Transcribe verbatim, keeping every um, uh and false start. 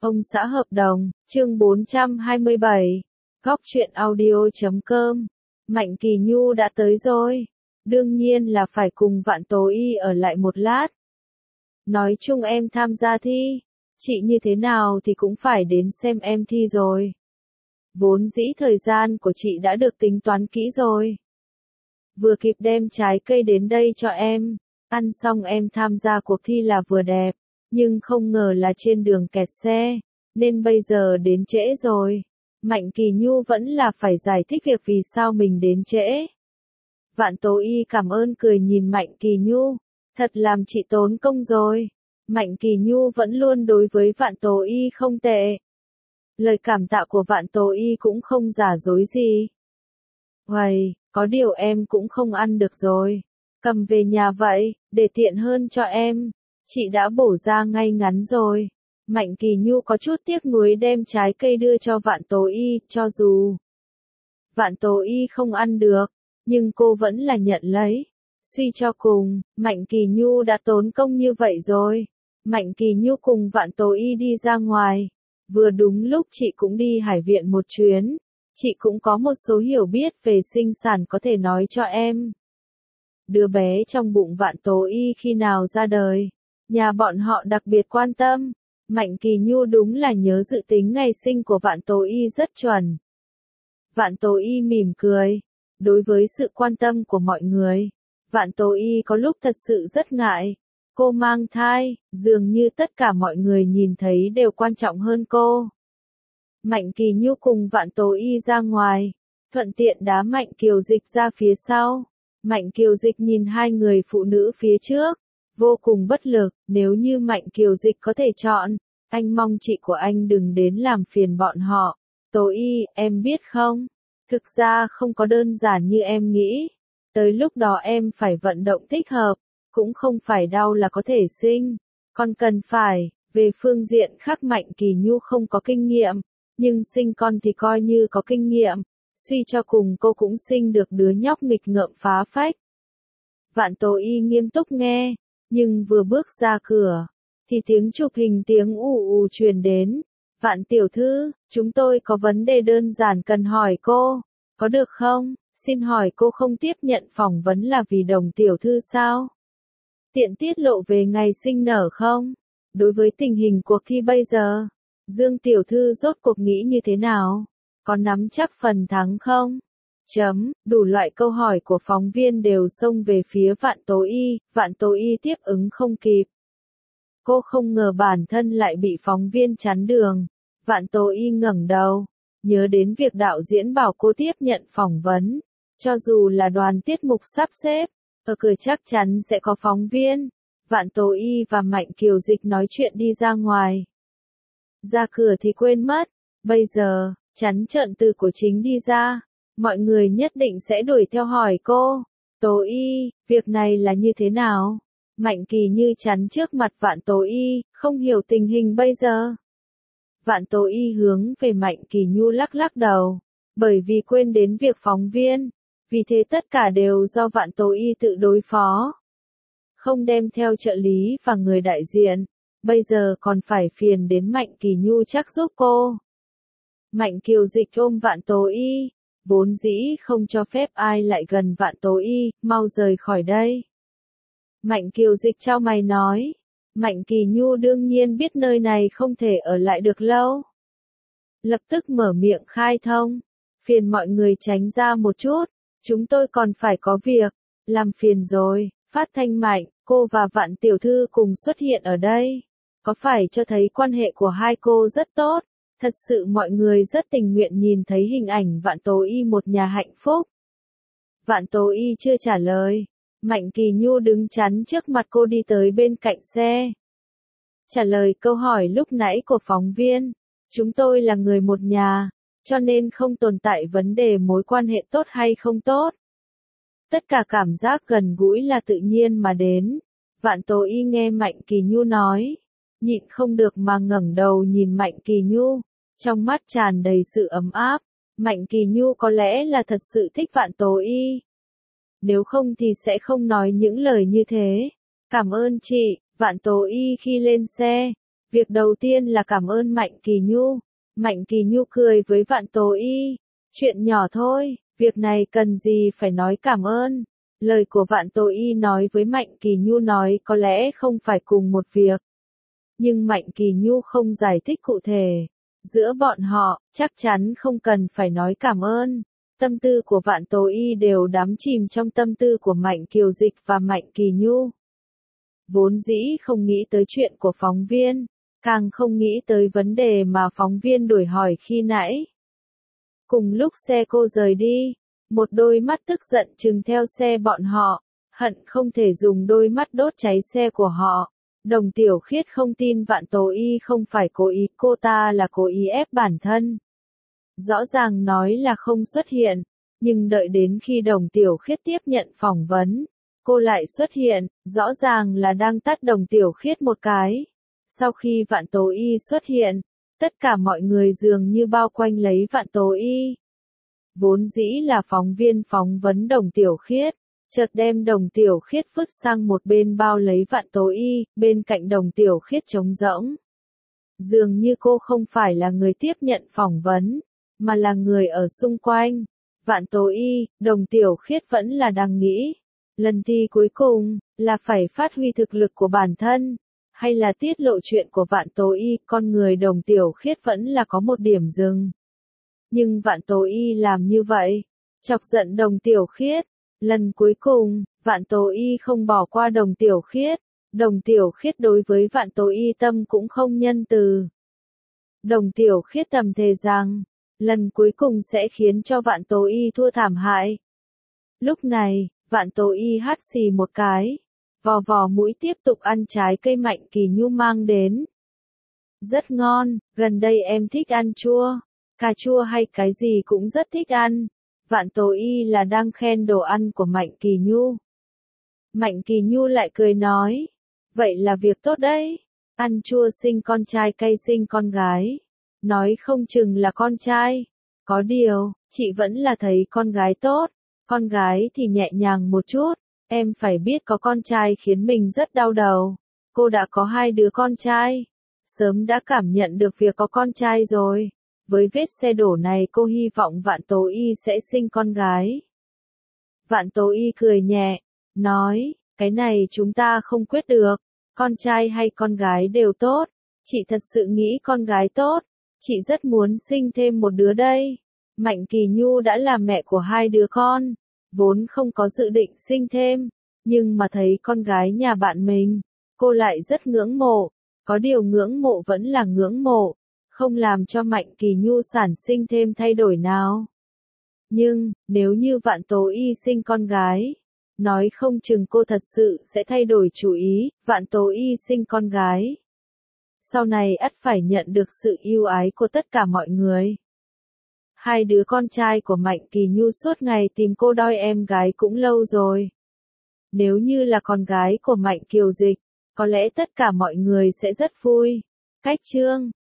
Ông xã hợp đồng, chương bốn trăm hai mươi bảy. Góc truyện audio chấm com. Mạnh Kỳ Nhu đã tới rồi. Đương nhiên là phải cùng Vạn Tố Y ở lại một lát. Nói chung em tham gia thi. Chị như thế nào thì cũng phải đến xem em thi rồi. Vốn dĩ thời gian của chị đã được tính toán kỹ rồi. Vừa kịp đem trái cây đến đây cho em. Ăn xong em tham gia cuộc thi là vừa đẹp. Nhưng không ngờ là trên đường kẹt xe, nên bây giờ đến trễ rồi. Mạnh Kỳ Nhu vẫn là phải giải thích việc vì sao mình đến trễ. Vạn Tố Y cảm ơn cười nhìn Mạnh Kỳ Nhu, thật làm chị tốn công rồi. Mạnh Kỳ Nhu vẫn luôn đối với Vạn Tố Y không tệ. Lời cảm tạ của Vạn Tố Y cũng không giả dối gì. Uầy, có điều em cũng không ăn được rồi. Cầm về nhà vậy, để tiện hơn cho em. Chị đã bổ ra ngay ngắn rồi. Mạnh Kỳ Nhu có chút tiếc nuối đem trái cây đưa cho Vạn Tố Y, cho dù Vạn Tố Y không ăn được, nhưng cô vẫn là nhận lấy. Suy cho cùng, Mạnh Kỳ Nhu đã tốn công như vậy rồi. Mạnh Kỳ Nhu cùng Vạn Tố Y đi ra ngoài. Vừa đúng lúc chị cũng đi Hải Viện một chuyến. Chị cũng có một số hiểu biết về sinh sản có thể nói cho em. Đứa bé trong bụng Vạn Tố Y khi nào ra đời? Nhà bọn họ đặc biệt quan tâm. Mạnh Kỳ Nhu đúng là nhớ dự tính ngày sinh của Vạn Tố Y rất chuẩn. Vạn Tố Y mỉm cười. Đối với sự quan tâm của mọi người, Vạn Tố Y có lúc thật sự rất ngại. Cô mang thai, dường như tất cả mọi người nhìn thấy đều quan trọng hơn cô. Mạnh Kỳ Nhu cùng Vạn Tố Y ra ngoài, thuận tiện đá Mạnh Kiều Dịch ra phía sau. Mạnh Kiều Dịch nhìn hai người phụ nữ phía trước, vô cùng bất lực. Nếu như Mạnh Kiều Dịch có thể chọn, anh mong chị của anh đừng đến làm phiền bọn họ. Tố Y, em biết không? Thực ra không có đơn giản như em nghĩ. Tới lúc đó em phải vận động thích hợp, cũng không phải đau là có thể sinh. Con cần phải, về phương diện khác Mạnh Kỳ Nhu không có kinh nghiệm, nhưng sinh con thì coi như có kinh nghiệm. Suy cho cùng cô cũng sinh được đứa nhóc nghịch ngợm phá phách. Vạn Tố Y nghiêm túc nghe, nhưng vừa bước ra cửa, thì tiếng chụp hình tiếng ù ù truyền đến. Vạn tiểu thư, chúng tôi có vấn đề đơn giản cần hỏi cô, có được không? Xin hỏi cô không tiếp nhận phỏng vấn là vì Đồng tiểu thư sao? Tiện tiết lộ về ngày sinh nở không? Đối với tình hình cuộc thi bây giờ, Dương tiểu thư rốt cuộc nghĩ như thế nào? Có nắm chắc phần thắng không? Chấm, đủ loại câu hỏi của phóng viên đều xông về phía Vạn Tố Y, Vạn Tố Y tiếp ứng không kịp. Cô không ngờ bản thân lại bị phóng viên chắn đường. Vạn Tố Y ngẩng đầu, nhớ đến việc đạo diễn bảo cô tiếp nhận phỏng vấn. Cho dù là đoàn tiết mục sắp xếp, ở cửa chắc chắn sẽ có phóng viên. Vạn Tố Y và Mạnh Kiều Dịch nói chuyện đi ra ngoài. Ra cửa thì quên mất, bây giờ, chắn trợn từ của chính đi ra. Mọi người nhất định sẽ đuổi theo hỏi cô. Tố Y, việc này là như thế nào? Mạnh Kỳ Như chắn trước mặt Vạn Tố Y, không hiểu tình hình bây giờ. Vạn Tố Y hướng về Mạnh Kỳ Nhu lắc lắc đầu, bởi vì quên đến việc phóng viên. Vì thế tất cả đều do Vạn Tố Y tự đối phó. Không đem theo trợ lý và người đại diện, bây giờ còn phải phiền đến Mạnh Kỳ Nhu chắc giúp cô. Mạnh Kiều Dịch ôm Vạn Tố Y, vốn dĩ không cho phép ai lại gần Vạn Tố Y, mau rời khỏi đây. Mạnh Kiều Dịch chau mày nói, Mạnh Kỳ Nhu đương nhiên biết nơi này không thể ở lại được lâu. Lập tức mở miệng khai thông, phiền mọi người tránh ra một chút, chúng tôi còn phải có việc, làm phiền rồi. Phát thanh Mạnh, cô và Vạn tiểu thư cùng xuất hiện ở đây, có phải cho thấy quan hệ của hai cô rất tốt? Thật sự mọi người rất tình nguyện nhìn thấy hình ảnh Vạn Tố Y một nhà hạnh phúc. Vạn Tố Y chưa trả lời. Mạnh Kỳ Nhu đứng chắn trước mặt cô đi tới bên cạnh xe. Trả lời câu hỏi lúc nãy của phóng viên. Chúng tôi là người một nhà, cho nên không tồn tại vấn đề mối quan hệ tốt hay không tốt. Tất cả cảm giác gần gũi là tự nhiên mà đến. Vạn Tố Y nghe Mạnh Kỳ Nhu nói, nhịn không được mà ngẩng đầu nhìn Mạnh Kỳ Nhu, trong mắt tràn đầy sự ấm áp. Mạnh Kỳ Nhu có lẽ là thật sự thích Vạn Tố Y. Nếu không thì sẽ không nói những lời như thế. Cảm ơn chị. Vạn Tố Y khi lên xe, Việc đầu tiên là cảm ơn Mạnh Kỳ Nhu. Mạnh Kỳ Nhu cười với Vạn Tố Y. Chuyện nhỏ thôi, việc này cần gì phải nói cảm ơn. Lời của Vạn Tố Y nói với Mạnh Kỳ Nhu nói có lẽ không phải cùng một việc. Nhưng Mạnh Kỳ Nhu không giải thích cụ thể. Giữa bọn họ, chắc chắn không cần phải nói cảm ơn. Tâm tư của Vạn Tố Y đều đắm chìm trong tâm tư của Mạnh Kiều Dịch và Mạnh Kỳ Nhu. Vốn dĩ không nghĩ tới chuyện của phóng viên, càng không nghĩ tới vấn đề mà phóng viên đuổi hỏi khi nãy. Cùng lúc xe cô rời đi, một đôi mắt tức giận trừng theo xe bọn họ, hận không thể dùng đôi mắt đốt cháy xe của họ. Đồng Tiểu Khiết không tin Vạn Tố Y không phải cố ý, cô ta là cố ý ép bản thân. Rõ ràng nói là không xuất hiện, nhưng đợi đến khi Đồng Tiểu Khiết tiếp nhận phỏng vấn, cô lại xuất hiện, rõ ràng là đang tát Đồng Tiểu Khiết một cái. Sau khi Vạn Tố Y xuất hiện, tất cả mọi người dường như bao quanh lấy Vạn Tố Y. Vốn dĩ là phóng viên phỏng vấn Đồng Tiểu Khiết, chợt đem Đồng Tiểu Khiết vứt sang một bên bao lấy Vạn Tố Y, bên cạnh Đồng Tiểu Khiết trống rỗng. Dường như cô không phải là người tiếp nhận phỏng vấn, mà là người ở xung quanh. Vạn Tố Y, Đồng Tiểu Khiết vẫn là đang nghĩ. Lần thi cuối cùng, là phải phát huy thực lực của bản thân, hay là tiết lộ chuyện của Vạn Tố Y, con người Đồng Tiểu Khiết vẫn là có một điểm dừng. Nhưng Vạn Tố Y làm như vậy, chọc giận Đồng Tiểu Khiết. Lần cuối cùng, Vạn Tố Y không bỏ qua Đồng Tiểu Khiết. Đồng Tiểu Khiết đối với Vạn Tố Y tâm cũng không nhân từ. Đồng Tiểu Khiết thầm thề rằng, lần cuối cùng sẽ khiến cho Vạn Tố Y thua thảm hại. Lúc này, Vạn Tố Y hắt xì một cái, vò vò mũi tiếp tục ăn trái cây Mạnh Kỳ Nhu mang đến. Rất ngon, gần đây em thích ăn chua, cà chua hay cái gì cũng rất thích ăn. Vạn Tố Y là đang khen đồ ăn của Mạnh Kỳ Nhu. Mạnh Kỳ Nhu lại cười nói, vậy là việc tốt đấy, ăn chua sinh con trai cay sinh con gái. Nói không chừng là con trai, có điều, chị vẫn là thấy con gái tốt, con gái thì nhẹ nhàng một chút, em phải biết có con trai khiến mình rất đau đầu. Cô đã có hai đứa con trai, sớm đã cảm nhận được việc có con trai rồi. Với vết xe đổ này cô hy vọng Vạn Tố Y sẽ sinh con gái. Vạn Tố Y cười nhẹ, nói, cái này chúng ta không quyết được, con trai hay con gái đều tốt, chị thật sự nghĩ con gái tốt, chị rất muốn sinh thêm một đứa đây. Mạnh Kỳ Nhu đã là mẹ của hai đứa con, vốn không có dự định sinh thêm, nhưng mà thấy con gái nhà bạn mình, cô lại rất ngưỡng mộ, có điều ngưỡng mộ vẫn là ngưỡng mộ. Không làm cho Mạnh Kỳ Nhu sản sinh thêm thay đổi nào. Nhưng, nếu như Vạn Tố Y sinh con gái, nói không chừng cô thật sự sẽ thay đổi chủ ý, Vạn Tố Y sinh con gái. Sau này ắt phải nhận được sự yêu ái của tất cả mọi người. Hai đứa con trai của Mạnh Kỳ Nhu suốt ngày tìm cô đòi em gái cũng lâu rồi. Nếu như là con gái của Mạnh Kiều Dịch, có lẽ tất cả mọi người sẽ rất vui. Cách chương